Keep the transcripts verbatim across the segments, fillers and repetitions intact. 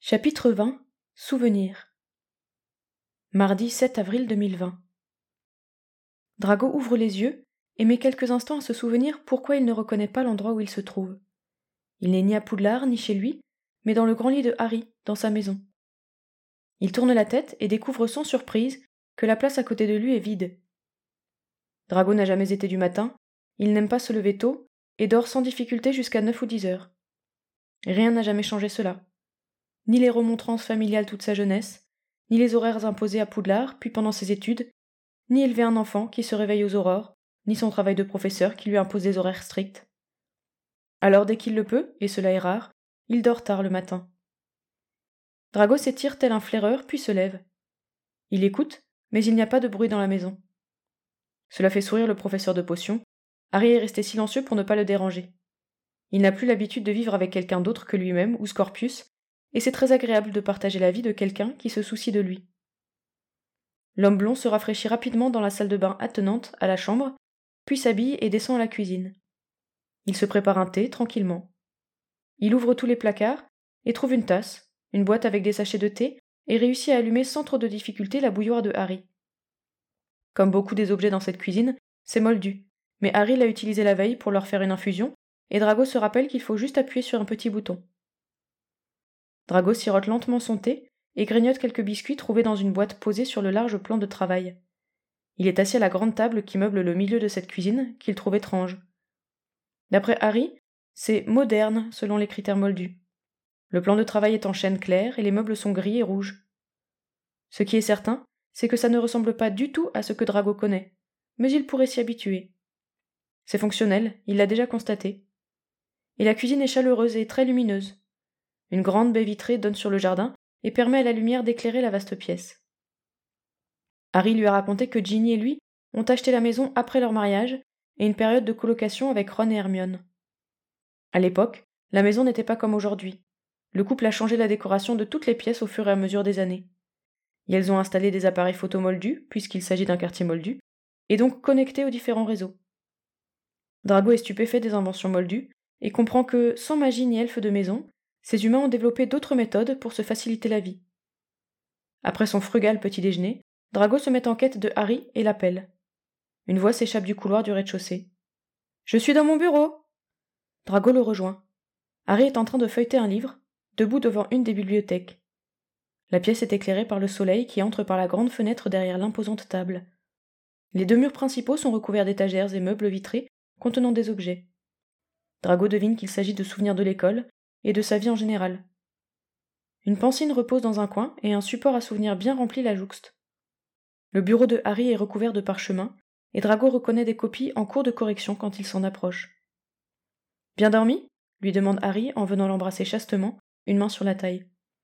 Chapitre vingt. Souvenirs. Mardi sept avril deux mille vingt. Drago ouvre les yeux et met quelques instants à se souvenir pourquoi il ne reconnaît pas l'endroit où il se trouve. Il n'est ni à Poudlard ni chez lui, mais dans le grand lit de Harry, dans sa maison. Il tourne la tête et découvre sans surprise que la place à côté de lui est vide. Drago n'a jamais été du matin, il n'aime pas se lever tôt et dort sans difficulté jusqu'à neuf ou dix heures. Rien n'a jamais changé cela. Ni les remontrances familiales toute sa jeunesse, ni les horaires imposés à Poudlard, puis pendant ses études, ni élever un enfant qui se réveille aux aurores, ni son travail de professeur qui lui impose des horaires stricts. Alors dès qu'il le peut, et cela est rare, il dort tard le matin. Drago s'étire tel un flaireur, puis se lève. Il écoute, mais il n'y a pas de bruit dans la maison. Cela fait sourire le professeur de potions. Harry est resté silencieux pour ne pas le déranger. Il n'a plus l'habitude de vivre avec quelqu'un d'autre que lui-même ou Scorpius, et c'est très agréable de partager la vie de quelqu'un qui se soucie de lui. L'homme blond se rafraîchit rapidement dans la salle de bain attenante à la chambre, puis s'habille et descend à la cuisine. Il se prépare un thé tranquillement. Il ouvre tous les placards et trouve une tasse, une boîte avec des sachets de thé, et réussit à allumer sans trop de difficulté la bouilloire de Harry. Comme beaucoup des objets dans cette cuisine, c'est moldu, mais Harry l'a utilisé la veille pour leur faire une infusion, et Drago se rappelle qu'il faut juste appuyer sur un petit bouton. Drago sirote lentement son thé et grignote quelques biscuits trouvés dans une boîte posée sur le large plan de travail. Il est assis à la grande table qui meuble le milieu de cette cuisine, qu'il trouve étrange. D'après Harry, c'est moderne selon les critères moldus. Le plan de travail est en chêne clair et les meubles sont gris et rouges. Ce qui est certain, c'est que ça ne ressemble pas du tout à ce que Drago connaît, mais il pourrait s'y habituer. C'est fonctionnel, il l'a déjà constaté. Et la cuisine est chaleureuse et très lumineuse. Une grande baie vitrée donne sur le jardin et permet à la lumière d'éclairer la vaste pièce. Harry lui a raconté que Ginny et lui ont acheté la maison après leur mariage et une période de colocation avec Ron et Hermione. À l'époque, la maison n'était pas comme aujourd'hui. Le couple a changé la décoration de toutes les pièces au fur et à mesure des années. Et elles ont installé des appareils photo moldus, puisqu'il s'agit d'un quartier moldu, et donc connectés aux différents réseaux. Drago est stupéfait des inventions moldues et comprend que, sans magie ni elfe de maison, ces humains ont développé d'autres méthodes pour se faciliter la vie. Après son frugal petit déjeuner, Drago se met en quête de Harry et l'appelle. Une voix s'échappe du couloir du rez-de-chaussée. « Je suis dans mon bureau !» Drago le rejoint. Harry est en train de feuilleter un livre, debout devant une des bibliothèques. La pièce est éclairée par le soleil qui entre par la grande fenêtre derrière l'imposante table. Les deux murs principaux sont recouverts d'étagères et meubles vitrés contenant des objets. Drago devine qu'il s'agit de souvenirs de l'école et de sa vie en général. Une pancine repose dans un coin et un support à souvenirs bien rempli la jouxte. Le bureau de Harry est recouvert de parchemins, et Drago reconnaît des copies en cours de correction quand il s'en approche. « Bien dormi ?» lui demande Harry en venant l'embrasser chastement, une main sur la taille.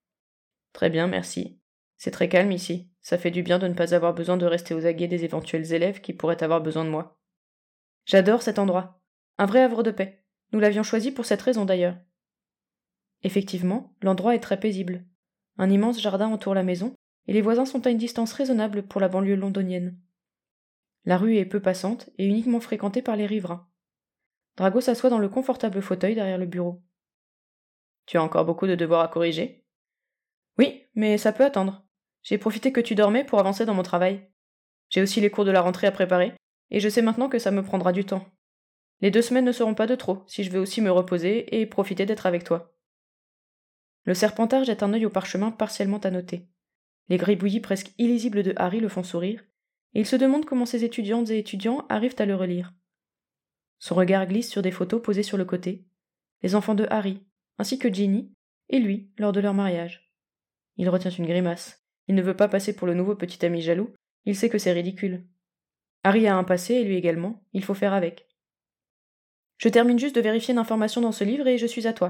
« Très bien, merci. C'est très calme ici. Ça fait du bien de ne pas avoir besoin de rester aux aguets des éventuels élèves qui pourraient avoir besoin de moi. J'adore cet endroit. Un vrai havre de paix. Nous l'avions choisi pour cette raison d'ailleurs. » Effectivement, l'endroit est très paisible. Un immense jardin entoure la maison, et les voisins sont à une distance raisonnable pour la banlieue londonienne. La rue est peu passante et uniquement fréquentée par les riverains. Drago s'assoit dans le confortable fauteuil derrière le bureau. « Tu as encore beaucoup de devoirs à corriger ?»« Oui, mais ça peut attendre. J'ai profité que tu dormais pour avancer dans mon travail. J'ai aussi les cours de la rentrée à préparer, et je sais maintenant que ça me prendra du temps. Les deux semaines ne seront pas de trop, si je veux aussi me reposer et profiter d'être avec toi. » Le Serpentard jette un œil au parchemin partiellement annoté. Les gribouillis presque illisibles de Harry le font sourire, et il se demande comment ses étudiantes et étudiants arrivent à le relire. Son regard glisse sur des photos posées sur le côté, les enfants de Harry, ainsi que Ginny, et lui, lors de leur mariage. Il retient une grimace. Il ne veut pas passer pour le nouveau petit ami jaloux, il sait que c'est ridicule. Harry a un passé, et lui également, il faut faire avec. « Je termine juste de vérifier une information dans ce livre et je suis à toi. »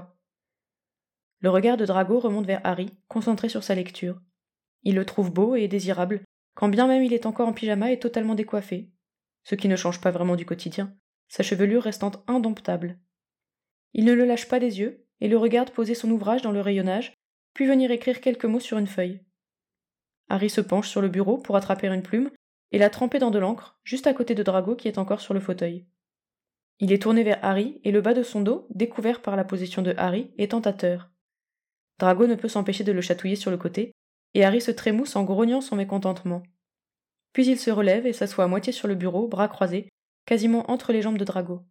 Le regard de Drago remonte vers Harry, concentré sur sa lecture. Il le trouve beau et désirable, quand bien même il est encore en pyjama et totalement décoiffé, ce qui ne change pas vraiment du quotidien, sa chevelure restant indomptable. Il ne le lâche pas des yeux et le regarde poser son ouvrage dans le rayonnage, puis venir écrire quelques mots sur une feuille. Harry se penche sur le bureau pour attraper une plume et la tremper dans de l'encre, juste à côté de Drago qui est encore sur le fauteuil. Il est tourné vers Harry et le bas de son dos, découvert par la position de Harry, est tentateur. Drago ne peut s'empêcher de le chatouiller sur le côté, et Harry se trémousse en grognant son mécontentement. Puis il se relève et s'assoit à moitié sur le bureau, bras croisés, quasiment entre les jambes de Drago.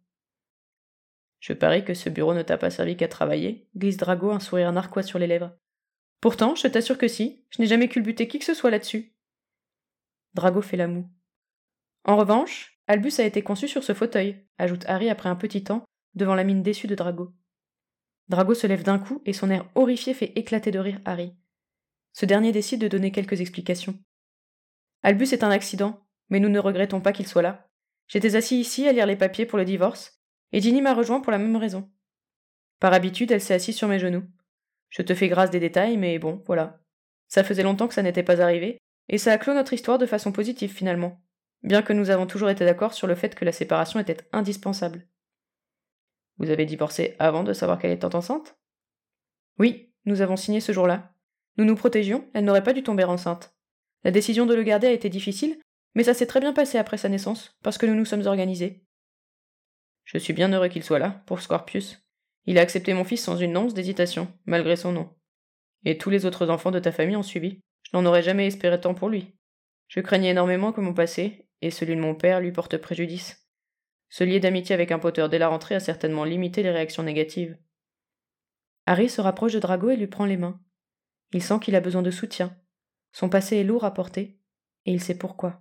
Je parie que ce bureau ne t'a pas servi qu'à travailler, glisse Drago, un sourire narquois sur les lèvres. Pourtant, je t'assure que si, je n'ai jamais culbuté qui que ce soit là-dessus. Drago fait la moue. En revanche, Albus a été conçu sur ce fauteuil, ajoute Harry après un petit temps, devant la mine déçue de Drago. Drago se lève d'un coup et son air horrifié fait éclater de rire Harry. Ce dernier décide de donner quelques explications. Albus est un accident, mais nous ne regrettons pas qu'il soit là. J'étais assis ici à lire les papiers pour le divorce, et Ginny m'a rejoint pour la même raison. Par habitude, elle s'est assise sur mes genoux. Je te fais grâce des détails, mais bon, voilà. Ça faisait longtemps que ça n'était pas arrivé, et ça a clos notre histoire de façon positive finalement, bien que nous avons toujours été d'accord sur le fait que la séparation était indispensable. Vous avez divorcé avant de savoir qu'elle était enceinte ? Oui, nous avons signé ce jour-là. Nous nous protégions, elle n'aurait pas dû tomber enceinte. La décision de le garder a été difficile, mais ça s'est très bien passé après sa naissance, parce que nous nous sommes organisés. Je suis bien heureux qu'il soit là, pour Scorpius. Il a accepté mon fils sans une once d'hésitation, malgré son nom. Et tous les autres enfants de ta famille ont suivi. Je n'en aurais jamais espéré tant pour lui. Je craignais énormément que mon passé, et celui de mon père, lui porte préjudice. Ce lier d'amitié avec un Potter dès la rentrée a certainement limité les réactions négatives. Harry se rapproche de Drago et lui prend les mains. Il sent qu'il a besoin de soutien. Son passé est lourd à porter, et il sait pourquoi.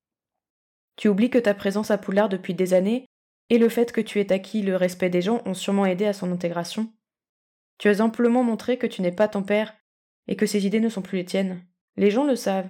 Tu oublies que ta présence à Poudlard depuis des années et le fait que tu aies acquis le respect des gens ont sûrement aidé à son intégration. Tu as amplement montré que tu n'es pas ton père et que ses idées ne sont plus les tiennes. Les gens le savent.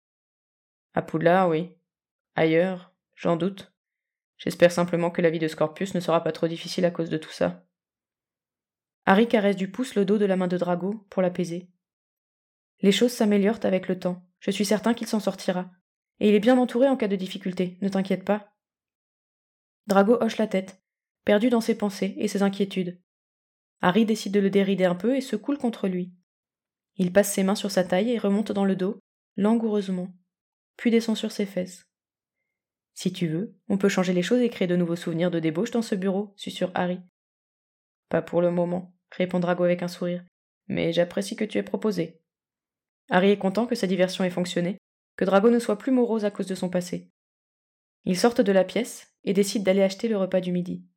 À Poudlard, oui. Ailleurs, j'en doute. J'espère simplement que la vie de Scorpius ne sera pas trop difficile à cause de tout ça. Harry caresse du pouce le dos de la main de Drago pour l'apaiser. Les choses s'améliorent avec le temps. Je suis certain qu'il s'en sortira. Et il est bien entouré en cas de difficulté, ne t'inquiète pas. Drago hoche la tête, perdu dans ses pensées et ses inquiétudes. Harry décide de le dérider un peu et se coule contre lui. Il passe ses mains sur sa taille et remonte dans le dos, langoureusement, puis descend sur ses fesses. Si tu veux, on peut changer les choses et créer de nouveaux souvenirs de débauche dans ce bureau, susurre Harry. Pas pour le moment, répond Drago avec un sourire, mais j'apprécie que tu aies proposé. Harry est content que sa diversion ait fonctionné, que Drago ne soit plus morose à cause de son passé. Ils sortent de la pièce et décident d'aller acheter le repas du midi.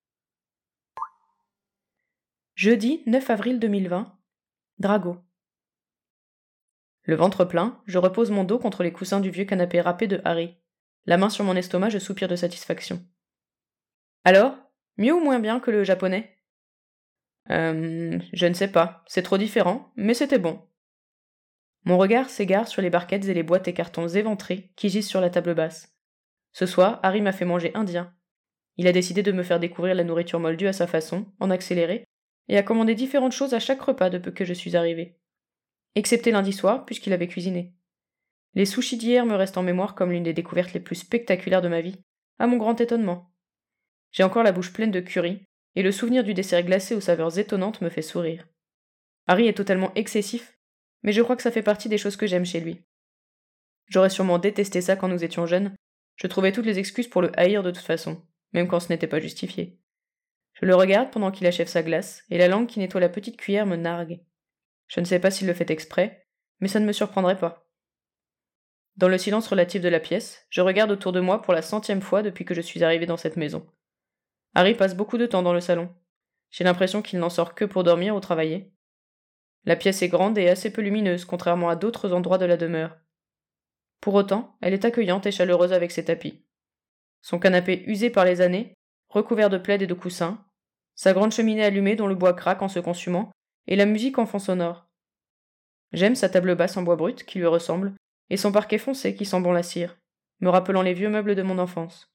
Jeudi neuf avril deux mille vingt, Drago. Le ventre plein, je repose mon dos contre les coussins du vieux canapé râpé de Harry. La main sur mon estomac, je soupire de satisfaction. Alors, mieux ou moins bien que le japonais ? Euh, je ne sais pas, c'est trop différent, mais c'était bon. Mon regard s'égare sur les barquettes et les boîtes et cartons éventrés qui gisent sur la table basse. Ce soir, Harry m'a fait manger indien. Il a décidé de me faire découvrir la nourriture moldue à sa façon, en accéléré, et a commandé différentes choses à chaque repas depuis que je suis arrivée. Excepté lundi soir, puisqu'il avait cuisiné. Les sushis d'hier me restent en mémoire comme l'une des découvertes les plus spectaculaires de ma vie, à mon grand étonnement. J'ai encore la bouche pleine de curry, et le souvenir du dessert glacé aux saveurs étonnantes me fait sourire. Harry est totalement excessif, mais je crois que ça fait partie des choses que j'aime chez lui. J'aurais sûrement détesté ça quand nous étions jeunes, je trouvais toutes les excuses pour le haïr de toute façon, même quand ce n'était pas justifié. Je le regarde pendant qu'il achève sa glace, et la langue qui nettoie la petite cuillère me nargue. Je ne sais pas s'il le fait exprès, mais ça ne me surprendrait pas. Dans le silence relatif de la pièce, je regarde autour de moi pour la centième fois depuis que je suis arrivé dans cette maison. Harry passe beaucoup de temps dans le salon. J'ai l'impression qu'il n'en sort que pour dormir ou travailler. La pièce est grande et assez peu lumineuse, contrairement à d'autres endroits de la demeure. Pour autant, elle est accueillante et chaleureuse avec ses tapis. Son canapé usé par les années, recouvert de plaids et de coussins, sa grande cheminée allumée dont le bois craque en se consumant, et la musique en fond sonore. J'aime sa table basse en bois brut qui lui ressemble, et son parquet foncé qui sent bon la cire, me rappelant les vieux meubles de mon enfance.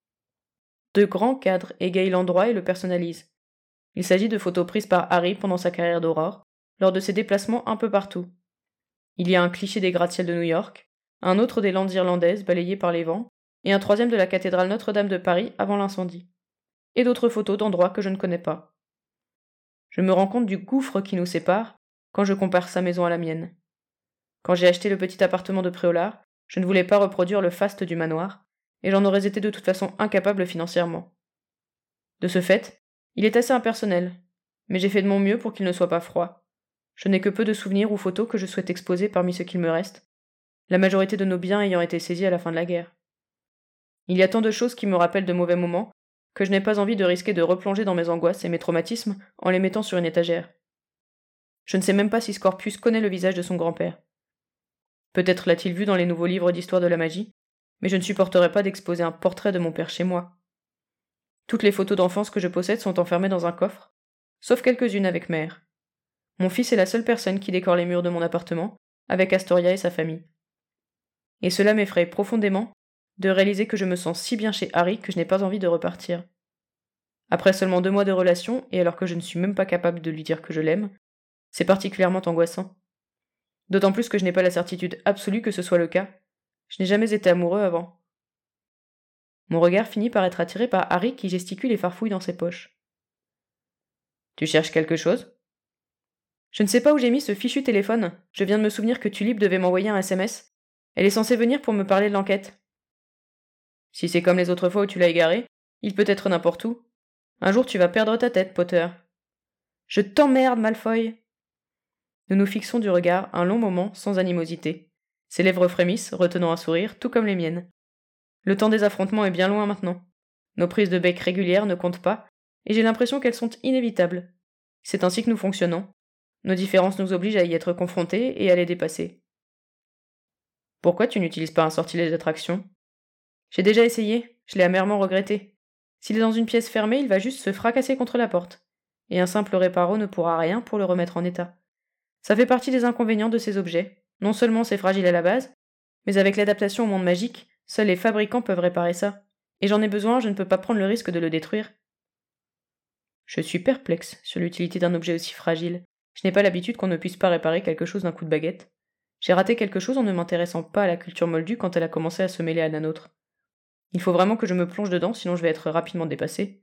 De grands cadres égayent l'endroit et le personnalisent. Il s'agit de photos prises par Harry pendant sa carrière d'aurore, lors de ses déplacements un peu partout. Il y a un cliché des gratte-ciel de New York, un autre des Landes irlandaises balayées par les vents, et un troisième de la cathédrale Notre-Dame de Paris avant l'incendie. Et d'autres photos d'endroits que je ne connais pas. Je me rends compte du gouffre qui nous sépare quand je compare sa maison à la mienne. Quand j'ai acheté le petit appartement de Préolard, je ne voulais pas reproduire le faste du manoir, et j'en aurais été de toute façon incapable financièrement. De ce fait, il est assez impersonnel, mais j'ai fait de mon mieux pour qu'il ne soit pas froid. Je n'ai que peu de souvenirs ou photos que je souhaite exposer parmi ce qu'il me reste, la majorité de nos biens ayant été saisis à la fin de la guerre. Il y a tant de choses qui me rappellent de mauvais moments que je n'ai pas envie de risquer de replonger dans mes angoisses et mes traumatismes en les mettant sur une étagère. Je ne sais même pas si Scorpius connaît le visage de son grand-père. Peut-être l'a-t-il vu dans les nouveaux livres d'histoire de la magie, mais je ne supporterai pas d'exposer un portrait de mon père chez moi. Toutes les photos d'enfance que je possède sont enfermées dans un coffre, sauf quelques-unes avec mère. Mon fils est la seule personne qui décore les murs de mon appartement, avec Astoria et sa famille. Et cela m'effraie profondément de réaliser que je me sens si bien chez Harry que je n'ai pas envie de repartir. Après seulement deux mois de relation, et alors que je ne suis même pas capable de lui dire que je l'aime, c'est particulièrement angoissant. D'autant plus que je n'ai pas la certitude absolue que ce soit le cas. Je n'ai jamais été amoureux avant. Mon regard finit par être attiré par Harry qui gesticule et farfouille dans ses poches. Tu cherches quelque chose ? Je ne sais pas où j'ai mis ce fichu téléphone. Je viens de me souvenir que Tulip devait m'envoyer un S M S. Elle est censée venir pour me parler de l'enquête. Si c'est comme les autres fois où tu l'as égaré, il peut être n'importe où. Un jour tu vas perdre ta tête, Potter. Je t'emmerde, Malfoy. Nous nous fixons du regard un long moment sans animosité. Ses lèvres frémissent, retenant un sourire, tout comme les miennes. Le temps des affrontements est bien loin maintenant. Nos prises de bec régulières ne comptent pas, et j'ai l'impression qu'elles sont inévitables. C'est ainsi que nous fonctionnons. Nos différences nous obligent à y être confrontés et à les dépasser. Pourquoi tu n'utilises pas un sortilège d'attraction ? J'ai déjà essayé, je l'ai amèrement regretté. S'il est dans une pièce fermée, il va juste se fracasser contre la porte, et un simple réparo ne pourra rien pour le remettre en état. Ça fait partie des inconvénients de ces objets. Non seulement c'est fragile à la base, mais avec l'adaptation au monde magique, seuls les fabricants peuvent réparer ça. Et j'en ai besoin, je ne peux pas prendre le risque de le détruire. Je suis perplexe sur l'utilité d'un objet aussi fragile. Je n'ai pas l'habitude qu'on ne puisse pas réparer quelque chose d'un coup de baguette. J'ai raté quelque chose en ne m'intéressant pas à la culture moldue quand elle a commencé à se mêler à la nôtre. Il faut vraiment que je me plonge dedans, sinon je vais être rapidement dépassé.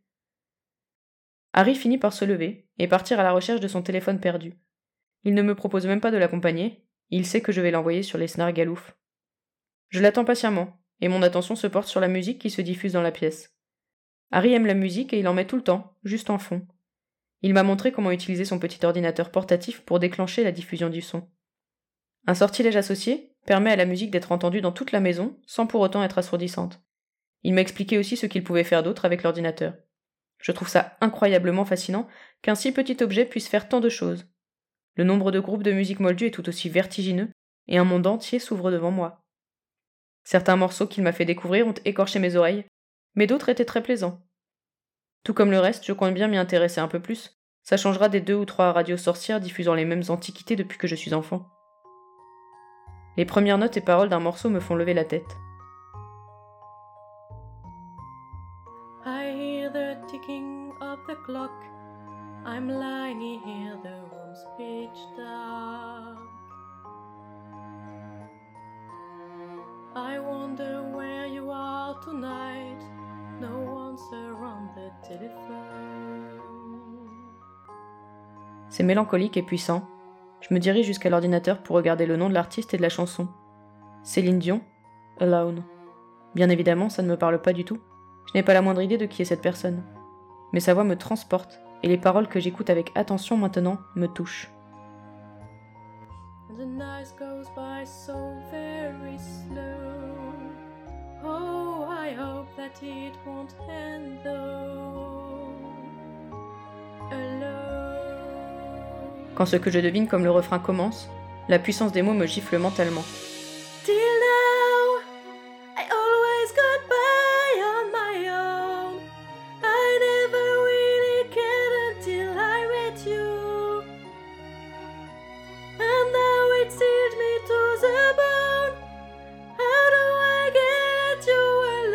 Harry finit par se lever et partir à la recherche de son téléphone perdu. Il ne me propose même pas de l'accompagner, il sait que je vais l'envoyer sur les Snargalouf. Je l'attends patiemment, et mon attention se porte sur la musique qui se diffuse dans la pièce. Harry aime la musique et il en met tout le temps, juste en fond. Il m'a montré comment utiliser son petit ordinateur portatif pour déclencher la diffusion du son. Un sortilège associé permet à la musique d'être entendue dans toute la maison, sans pour autant être assourdissante. Il m'a expliqué aussi ce qu'il pouvait faire d'autre avec l'ordinateur. Je trouve ça incroyablement fascinant qu'un si petit objet puisse faire tant de choses. Le nombre de groupes de musique moldue est tout aussi vertigineux, et un monde entier s'ouvre devant moi. Certains morceaux qu'il m'a fait découvrir ont écorché mes oreilles, mais d'autres étaient très plaisants. Tout comme le reste, je compte bien m'y intéresser un peu plus. Ça changera des deux ou trois radios sorcières diffusant les mêmes antiquités depuis que je suis enfant. Les premières notes et paroles d'un morceau me font lever la tête. I hear the ticking of the clock. I'm lying here, the room's pitch dark. I wonder where you are tonight. No one's around the telephone. C'est mélancolique et puissant. Je me dirige jusqu'à l'ordinateur pour regarder le nom de l'artiste et de la chanson. Céline Dion, Alone. Bien évidemment, ça ne me parle pas du tout. Je n'ai pas la moindre idée de qui est cette personne. Mais sa voix me transporte, et les paroles que j'écoute avec attention maintenant me touchent. The night goes by so very slow. Oh, I hope that it won't end though. Alone. Quand ce que je devine comme le refrain commence, la puissance des mots me gifle mentalement. Till now, I always got by on my own. I never really cared until I met you. And now it sears me to the bone. How do I get you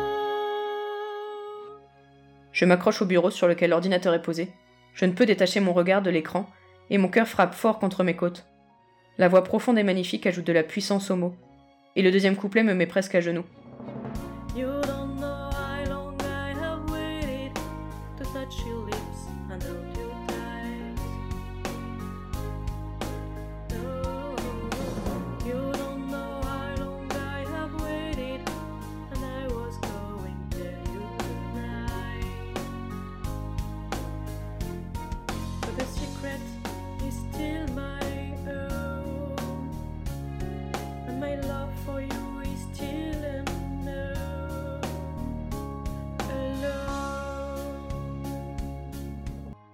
alone? Je m'accroche au bureau sur lequel l'ordinateur est posé. Je ne peux détacher mon regard de l'écran, et mon cœur frappe fort contre mes côtes. La voix profonde et magnifique ajoute de la puissance aux mots. Et le deuxième couplet me met presque à genoux. You don't know how long I have waited to touch your lips and hold you tight. No, you don't know how long I have waited, and I was going to tell you goodnight. But the secret is still mine.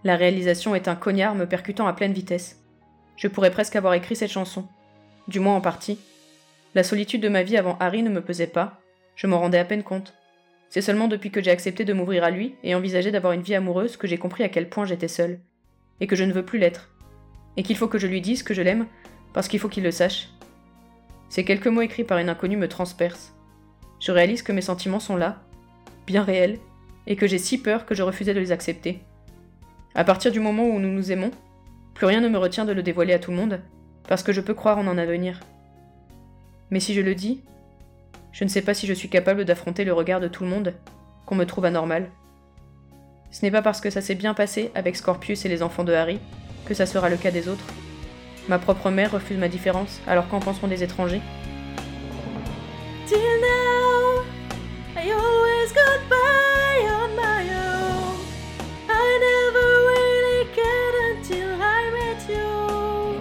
La réalisation est un cognard me percutant à pleine vitesse. Je pourrais presque avoir écrit cette chanson. Du moins en partie. La solitude de ma vie avant Harry ne me pesait pas. Je m'en rendais à peine compte. C'est seulement depuis que j'ai accepté de m'ouvrir à lui et envisagé d'avoir une vie amoureuse que j'ai compris à quel point j'étais seule. Et que je ne veux plus l'être. Et qu'il faut que je lui dise que je l'aime, parce qu'il faut qu'il le sache. Ces quelques mots écrits par une inconnue me transpercent. Je réalise que mes sentiments sont là, bien réels, et que j'ai si peur que je refusais de les accepter. À partir du moment où nous nous aimons, plus rien ne me retient de le dévoiler à tout le monde, parce que je peux croire en un avenir. Mais si je le dis, je ne sais pas si je suis capable d'affronter le regard de tout le monde, qu'on me trouve anormal. Ce n'est pas parce que ça s'est bien passé avec Scorpius et les enfants de Harry que ça sera le cas des autres. Ma propre mère refuse ma différence, alors qu'en penseront des étrangers? Till now, I always got by on my own. I never really cared until I met you.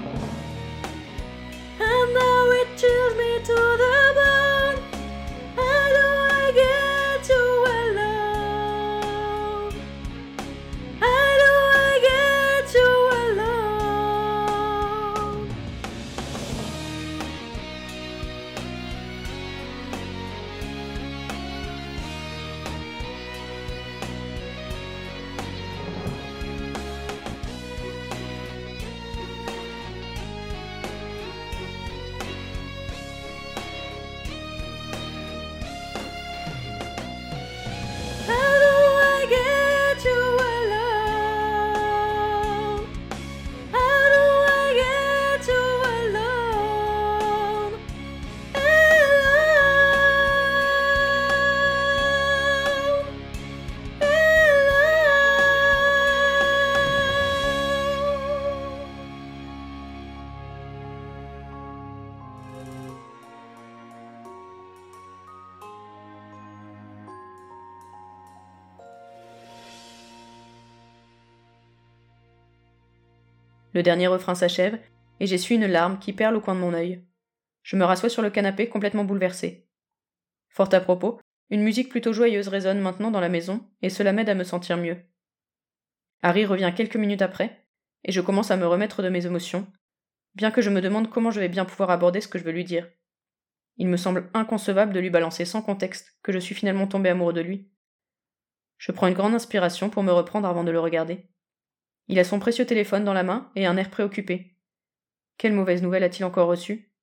And now it chills me to the bone. How do I get you alone? How do I get you alone? How do I get you alone? How do I get you alone? Alone, Le dernier refrain s'achève, et j'essuie une larme qui perle au coin de mon œil. Je me rassois sur le canapé complètement bouleversée. Fort à propos, une musique plutôt joyeuse résonne maintenant dans la maison, et cela m'aide à me sentir mieux. Harry revient quelques minutes après, et je commence à me remettre de mes émotions, bien que je me demande comment je vais bien pouvoir aborder ce que je veux lui dire. Il me semble inconcevable de lui balancer sans contexte que je suis finalement tombé amoureux de lui. Je prends une grande inspiration pour me reprendre avant de le regarder. Il a son précieux téléphone dans la main et un air préoccupé. Quelle mauvaise nouvelle a-t-il encore reçue?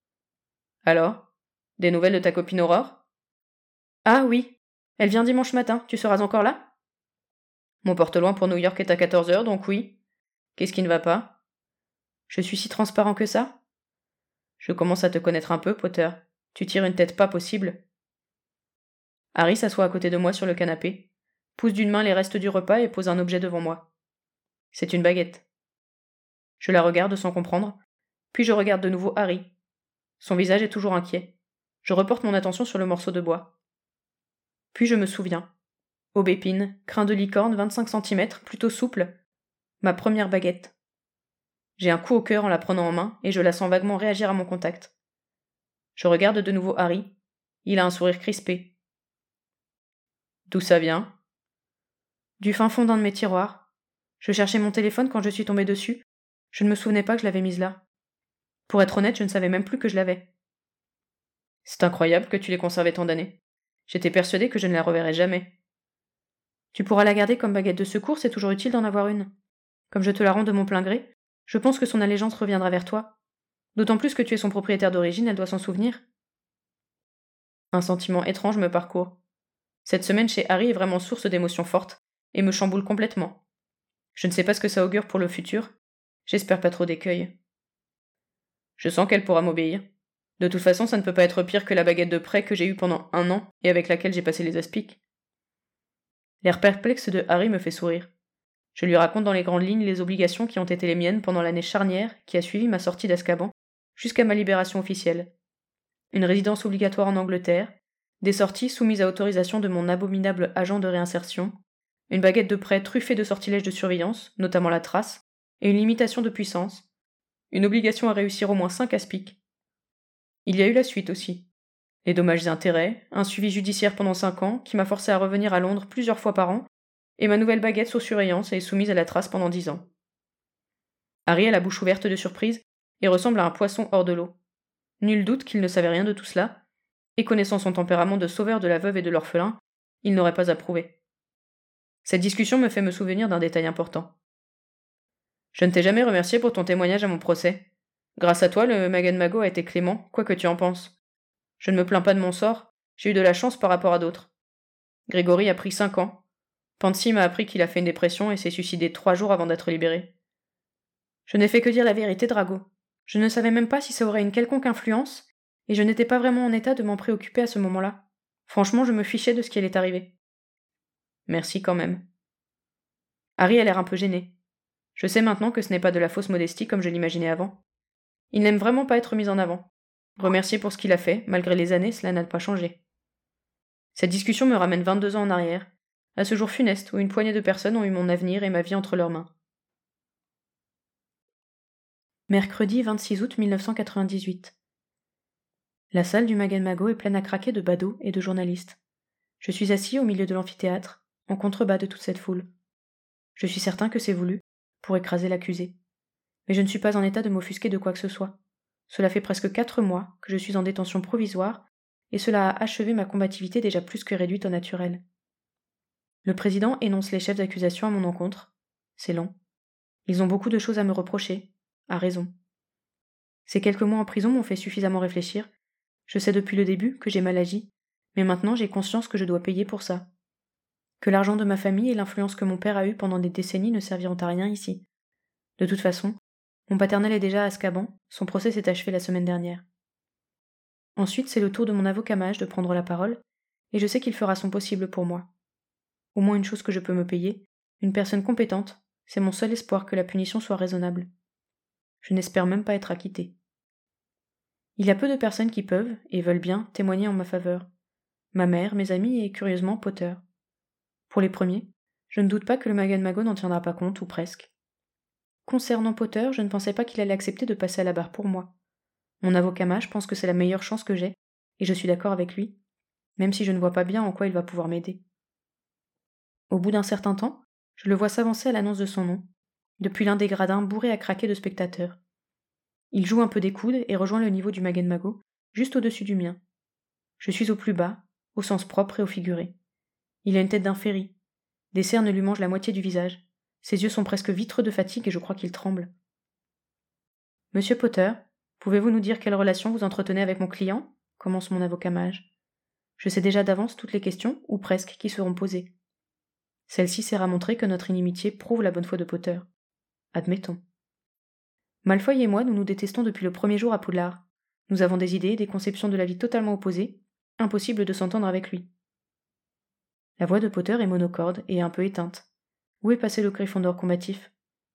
Alors? Des nouvelles de ta copine Aurore? Ah oui, elle vient dimanche matin, tu seras encore là? Mon porte-loin pour New York est à quatorze heures, donc oui. Qu'est-ce qui ne va pas? Je suis si transparent que ça? Je commence à te connaître un peu, Potter. Tu tires une tête pas possible. Harry s'assoit à côté de moi sur le canapé, pousse d'une main les restes du repas et pose un objet devant moi. C'est une baguette. Je la regarde sans comprendre, puis je regarde de nouveau Harry. Son visage est toujours inquiet. Je reporte mon attention sur le morceau de bois. Puis je me souviens. Aubépine, crin de licorne, vingt-cinq centimètres, plutôt souple. Ma première baguette. J'ai un coup au cœur en la prenant en main, et je la sens vaguement réagir à mon contact. Je regarde de nouveau Harry. Il a un sourire crispé. D'où ça vient? Du fin fond d'un de mes tiroirs. Je cherchais mon téléphone quand je suis tombée dessus. Je ne me souvenais pas que je l'avais mise là. Pour être honnête, je ne savais même plus que je l'avais. C'est incroyable que tu l'aies conservée tant d'années. J'étais persuadée que je ne la reverrais jamais. Tu pourras la garder comme baguette de secours, c'est toujours utile d'en avoir une. Comme je te la rends de mon plein gré, je pense que son allégeance reviendra vers toi. D'autant plus que tu es son propriétaire d'origine, elle doit s'en souvenir. Un sentiment étrange me parcourt. Cette semaine chez Harry est vraiment source d'émotions fortes, et me chamboule complètement. Je ne sais pas ce que ça augure pour le futur. J'espère pas trop d'écueils. Je sens qu'elle pourra m'obéir. De toute façon, ça ne peut pas être pire que la baguette de prêt que j'ai eue pendant un an et avec laquelle j'ai passé les aspics. L'air perplexe de Harry me fait sourire. Je lui raconte dans les grandes lignes les obligations qui ont été les miennes pendant l'année charnière qui a suivi ma sortie d'Azkaban jusqu'à ma libération officielle. Une résidence obligatoire en Angleterre, des sorties soumises à autorisation de mon abominable agent de réinsertion, une baguette de prêt truffée de sortilèges de surveillance, notamment la trace, et une limitation de puissance, une obligation à réussir au moins cinq aspics. Il y a eu la suite aussi. Les dommages et intérêts, un suivi judiciaire pendant cinq ans qui m'a forcé à revenir à Londres plusieurs fois par an, et ma nouvelle baguette sous surveillance est soumise à la trace pendant dix ans. Harry a la bouche ouverte de surprise et ressemble à un poisson hors de l'eau. Nul doute qu'il ne savait rien de tout cela, et connaissant son tempérament de sauveur de la veuve et de l'orphelin, il n'aurait pas approuvé. Cette discussion me fait me souvenir d'un détail important. Je ne t'ai jamais remercié pour ton témoignage à mon procès. Grâce à toi, le Magen-Mago a été clément, quoi que tu en penses. Je ne me plains pas de mon sort, j'ai eu de la chance par rapport à d'autres. Grégory a pris cinq ans. Pansy m'a appris qu'il a fait une dépression et s'est suicidé trois jours avant d'être libéré. Je n'ai fait que dire la vérité, Drago. Je ne savais même pas si ça aurait une quelconque influence, et je n'étais pas vraiment en état de m'en préoccuper à ce moment-là. Franchement, je me fichais de ce qui allait arriver. Merci quand même. Harry a l'air un peu gêné. Je sais maintenant que ce n'est pas de la fausse modestie comme je l'imaginais avant. Il n'aime vraiment pas être mis en avant. Remercier pour ce qu'il a fait, malgré les années, cela n'a pas changé. Cette discussion me ramène vingt-deux ans en arrière, à ce jour funeste où une poignée de personnes ont eu mon avenir et ma vie entre leurs mains. Mercredi vingt-six août mille neuf cent quatre-vingt-dix-huit. La salle du Magen-Mago est pleine à craquer de badauds et de journalistes. Je suis assis au milieu de l'amphithéâtre, en contrebas de toute cette foule. Je suis certain que c'est voulu, pour écraser l'accusé. Mais je ne suis pas en état de m'offusquer de quoi que ce soit. Cela fait presque quatre mois que je suis en détention provisoire, et cela a achevé ma combativité déjà plus que réduite au naturel. Le président énonce les chefs d'accusation à mon encontre. C'est long. Ils ont beaucoup de choses à me reprocher, à raison. Ces quelques mois en prison m'ont fait suffisamment réfléchir. Je sais depuis le début que j'ai mal agi, mais maintenant j'ai conscience que je dois payer pour ça. Que l'argent de ma famille et l'influence que mon père a eue pendant des décennies ne serviront à rien ici. De toute façon, mon paternel est déjà à Azkaban, son procès s'est achevé la semaine dernière. Ensuite, c'est le tour de mon avocat mage de prendre la parole, et je sais qu'il fera son possible pour moi. Au moins une chose que je peux me payer, une personne compétente, c'est mon seul espoir que la punition soit raisonnable. Je n'espère même pas être acquitté. Il y a peu de personnes qui peuvent, et veulent bien, témoigner en ma faveur. Ma mère, mes amis et, curieusement, Potter. Pour les premiers, je ne doute pas que le Magen-Mago n'en tiendra pas compte, ou presque. Concernant Potter, je ne pensais pas qu'il allait accepter de passer à la barre pour moi. Mon avocat mage pense que c'est la meilleure chance que j'ai, et je suis d'accord avec lui, même si je ne vois pas bien en quoi il va pouvoir m'aider. Au bout d'un certain temps, je le vois s'avancer à l'annonce de son nom, depuis l'un des gradins bourrés à craquer de spectateurs. Il joue un peu des coudes et rejoint le niveau du Magen-Mago, juste au-dessus du mien. Je suis au plus bas, au sens propre et au figuré. Il a une tête d'un ferry. Des cernes lui mangent la moitié du visage. Ses yeux sont presque vitreux de fatigue et je crois qu'il tremble. Monsieur Potter, pouvez-vous nous dire quelle relation vous entretenez avec mon client ? Commence mon avocat mage. Je sais déjà d'avance toutes les questions, ou presque, qui seront posées. Celle-ci sert à montrer que notre inimitié prouve la bonne foi de Potter. Admettons. Malfoy et moi, nous nous détestons depuis le premier jour à Poudlard. Nous avons des idées et des conceptions de la vie totalement opposées. Impossible de s'entendre avec lui. La voix de Potter est monocorde et un peu éteinte. Où est passé le Gryffondor combatif ?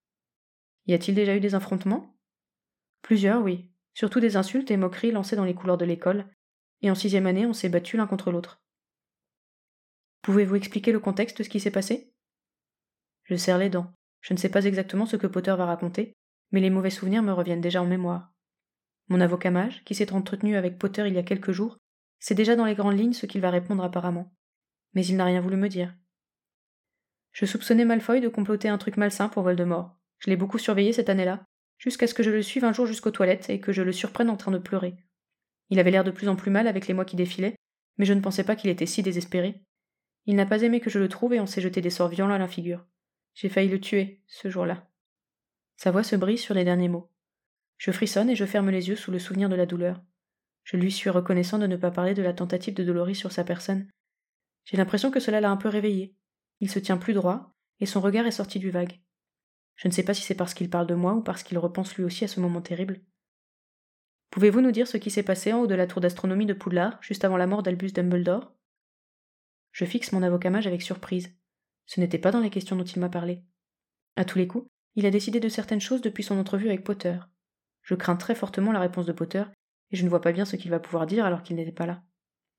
Y a-t-il déjà eu des affrontements ? Plusieurs, oui. Surtout des insultes et moqueries lancées dans les couloirs de l'école, et en sixième année, on s'est battus l'un contre l'autre. Pouvez-vous expliquer le contexte de ce qui s'est passé ? Je serre les dents. Je ne sais pas exactement ce que Potter va raconter, mais les mauvais souvenirs me reviennent déjà en mémoire. Mon avocat mage, qui s'est entretenu avec Potter il y a quelques jours, sait déjà dans les grandes lignes ce qu'il va répondre apparemment. Mais il n'a rien voulu me dire. Je soupçonnais Malfoy de comploter un truc malsain pour Voldemort. Je l'ai beaucoup surveillé cette année-là, jusqu'à ce que je le suive un jour jusqu'aux toilettes et que je le surprenne en train de pleurer. Il avait l'air de plus en plus mal avec les mois qui défilaient, mais je ne pensais pas qu'il était si désespéré. Il n'a pas aimé que je le trouve et on s'est jeté des sorts violents à la figure. J'ai failli le tuer, ce jour-là. Sa voix se brise sur les derniers mots. Je frissonne et je ferme les yeux sous le souvenir de la douleur. Je lui suis reconnaissant de ne pas parler de la tentative de Doloris sur sa personne. J'ai l'impression que cela l'a un peu réveillé. Il se tient plus droit, et son regard est sorti du vague. Je ne sais pas si c'est parce qu'il parle de moi ou parce qu'il repense lui aussi à ce moment terrible. Pouvez-vous nous dire ce qui s'est passé en haut de la tour d'astronomie de Poudlard, juste avant la mort d'Albus Dumbledore ? Je fixe mon avocat mage avec surprise. Ce n'était pas dans les questions dont il m'a parlé. À tous les coups, il a décidé de certaines choses depuis son entrevue avec Potter. Je crains très fortement la réponse de Potter, et je ne vois pas bien ce qu'il va pouvoir dire alors qu'il n'était pas là.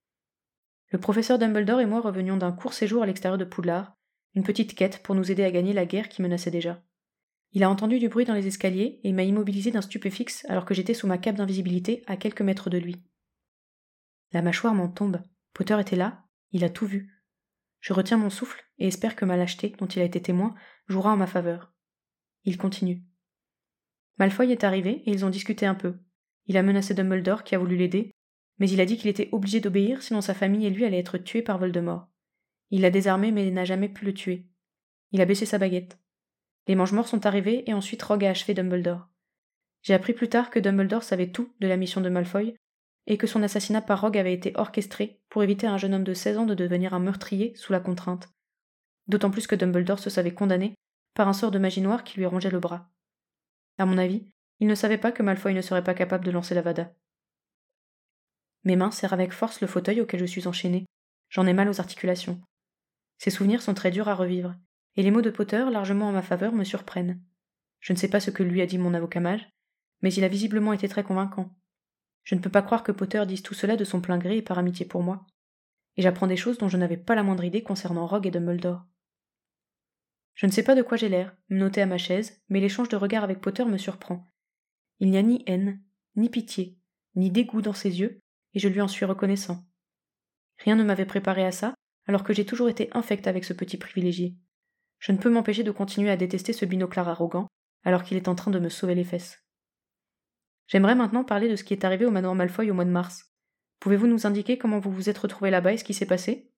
Le professeur Dumbledore et moi revenions d'un court séjour à l'extérieur de Poudlard, une petite quête pour nous aider à gagner la guerre qui menaçait déjà. Il a entendu du bruit dans les escaliers et m'a immobilisé d'un stupéfixe alors que j'étais sous ma cape d'invisibilité à quelques mètres de lui. La mâchoire m'en tombe. Potter était là, il a tout vu. Je retiens mon souffle et espère que ma lâcheté, dont il a été témoin, jouera en ma faveur. Il continue. Malfoy est arrivé et ils ont discuté un peu. Il a menacé Dumbledore qui a voulu l'aider, mais il a dit qu'il était obligé d'obéir sinon sa famille et lui allaient être tués par Voldemort. Il l'a désarmé mais n'a jamais pu le tuer. Il a baissé sa baguette. Les Mange-Morts sont arrivés et ensuite Rogue a achevé Dumbledore. J'ai appris plus tard que Dumbledore savait tout de la mission de Malfoy et que son assassinat par Rogue avait été orchestré pour éviter à un jeune homme de seize ans de devenir un meurtrier sous la contrainte. D'autant plus que Dumbledore se savait condamné par un sort de magie noire qui lui rongeait le bras. À mon avis, il ne savait pas que Malfoy ne serait pas capable de lancer l'Avada. Mes mains serrent avec force le fauteuil auquel je suis enchaînée. J'en ai mal aux articulations. Ces souvenirs sont très durs à revivre, et les mots de Potter, largement en ma faveur, me surprennent. Je ne sais pas ce que lui a dit mon avocat mage, mais il a visiblement été très convaincant. Je ne peux pas croire que Potter dise tout cela de son plein gré et par amitié pour moi. Et j'apprends des choses dont je n'avais pas la moindre idée concernant Rogue et Dumbledore. Je ne sais pas de quoi j'ai l'air, menotté à ma chaise, mais l'échange de regards avec Potter me surprend. Il n'y a ni haine, ni pitié, ni dégoût dans ses yeux, et je lui en suis reconnaissant. Rien ne m'avait préparé à ça, alors que j'ai toujours été infecte avec ce petit privilégié. Je ne peux m'empêcher de continuer à détester ce binoclard arrogant, alors qu'il est en train de me sauver les fesses. J'aimerais maintenant parler de ce qui est arrivé au manoir Malfoy au mois de mars. Pouvez-vous nous indiquer comment vous vous êtes retrouvés là-bas et ce qui s'est passé?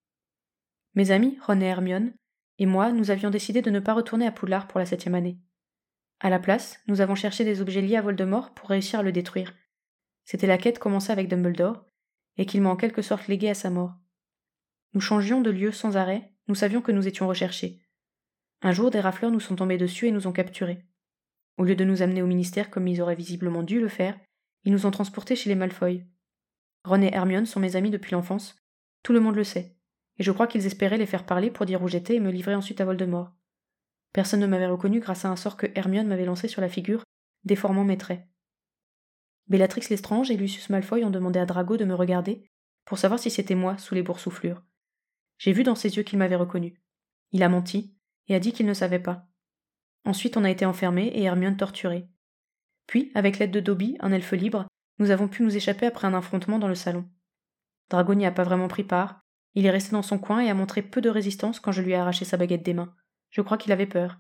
Mes amis, Ron et Hermione, et moi, nous avions décidé de ne pas retourner à Poudlard pour la septième année. À la place, nous avons cherché des objets liés à Voldemort pour réussir à le détruire. C'était la quête commencée avec Dumbledore, et qu'il m'a en quelque sorte légué à sa mort. Nous changions de lieu sans arrêt, nous savions que nous étions recherchés. Un jour, des rafleurs nous sont tombés dessus et nous ont capturés. Au lieu de nous amener au ministère comme ils auraient visiblement dû le faire, ils nous ont transportés chez les Malfoy. Ron et Hermione sont mes amis depuis l'enfance, tout le monde le sait, et je crois qu'ils espéraient les faire parler pour dire où j'étais et me livrer ensuite à Voldemort. Personne ne m'avait reconnu grâce à un sort que Hermione m'avait lancé sur la figure, déformant mes traits. Bellatrix Lestrange et Lucius Malfoy ont demandé à Drago de me regarder pour savoir si c'était moi sous les boursouflures. J'ai vu dans ses yeux qu'il m'avait reconnu. Il a menti et a dit qu'il ne savait pas. Ensuite, on a été enfermés et Hermione torturée. Puis, avec l'aide de Dobby, un elfe libre, nous avons pu nous échapper après un affrontement dans le salon. Drago n'y a pas vraiment pris part. Il est resté dans son coin et a montré peu de résistance quand je lui ai arraché sa baguette des mains. Je crois qu'il avait peur.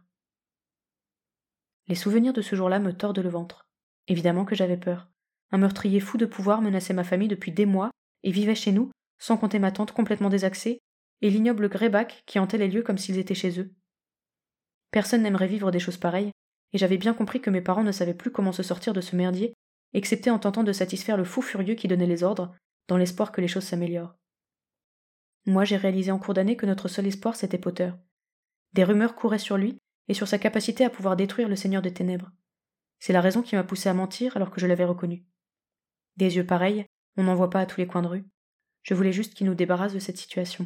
Les souvenirs de ce jour-là me tordent le ventre. Évidemment que j'avais peur. Un meurtrier fou de pouvoir menaçait ma famille depuis des mois et vivait chez nous, sans compter ma tante complètement désaxée, et l'ignoble Greyback qui hantait les lieux comme s'ils étaient chez eux. Personne n'aimerait vivre des choses pareilles, et j'avais bien compris que mes parents ne savaient plus comment se sortir de ce merdier, excepté en tentant de satisfaire le fou furieux qui donnait les ordres, dans l'espoir que les choses s'améliorent. Moi, j'ai réalisé en cours d'année que notre seul espoir, c'était Potter. Des rumeurs couraient sur lui, et sur sa capacité à pouvoir détruire le Seigneur des Ténèbres. C'est la raison qui m'a poussé à mentir alors que je l'avais reconnu. Des yeux pareils, on n'en voit pas à tous les coins de rue. Je voulais juste qu'il nous débarrasse de cette situation.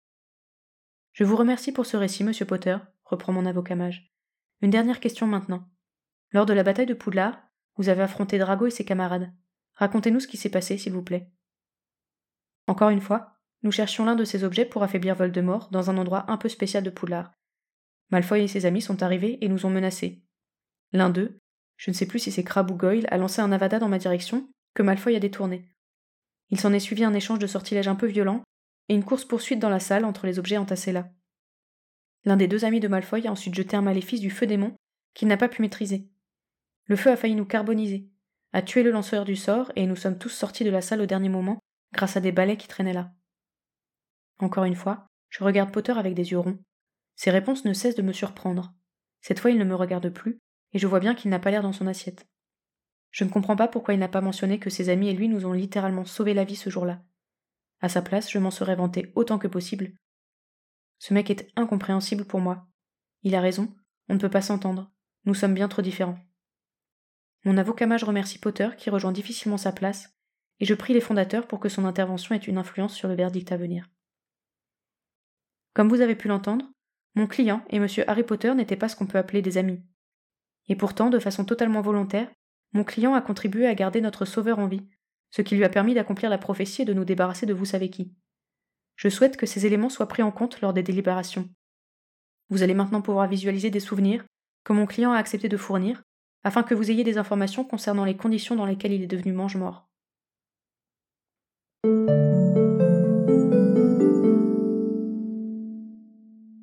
Je vous remercie pour ce récit, monsieur Potter, reprend mon avocat mage. Une dernière question maintenant. Lors de la bataille de Poudlard, vous avez affronté Drago et ses camarades. Racontez-nous ce qui s'est passé, s'il vous plaît. Encore une fois, nous cherchions l'un de ces objets pour affaiblir Voldemort dans un endroit un peu spécial de Poudlard. Malfoy et ses amis sont arrivés et nous ont menacés. L'un d'eux, je ne sais plus si c'est Crabbe ou Goyle, a lancé un Avada dans ma direction, que Malfoy a détourné. Il s'en est suivi un échange de sortilèges un peu violent, et une course-poursuite dans la salle entre les objets entassés là. L'un des deux amis de Malfoy a ensuite jeté un maléfice du feu démon qu'il n'a pas pu maîtriser. Le feu a failli nous carboniser, a tué le lanceur du sort, et nous sommes tous sortis de la salle au dernier moment, grâce à des balais qui traînaient là. Encore une fois, je regarde Potter avec des yeux ronds. Ses réponses ne cessent de me surprendre. Cette fois, il ne me regarde plus, et je vois bien qu'il n'a pas l'air dans son assiette. Je ne comprends pas pourquoi il n'a pas mentionné que ses amis et lui nous ont littéralement sauvé la vie ce jour-là. À sa place, je m'en serais vanté autant que possible. Ce mec est incompréhensible pour moi. Il a raison, on ne peut pas s'entendre. Nous sommes bien trop différents. Mon avocat mage remercie Potter, qui rejoint difficilement sa place, et je prie les fondateurs pour que son intervention ait une influence sur le verdict à venir. Comme vous avez pu l'entendre, mon client et monsieur Harry Potter n'étaient pas ce qu'on peut appeler des amis. Et pourtant, de façon totalement volontaire, mon client a contribué à garder notre sauveur en vie, ce qui lui a permis d'accomplir la prophétie et de nous débarrasser de vous savez qui. Je souhaite que ces éléments soient pris en compte lors des délibérations. Vous allez maintenant pouvoir visualiser des souvenirs que mon client a accepté de fournir, afin que vous ayez des informations concernant les conditions dans lesquelles il est devenu mange-mort.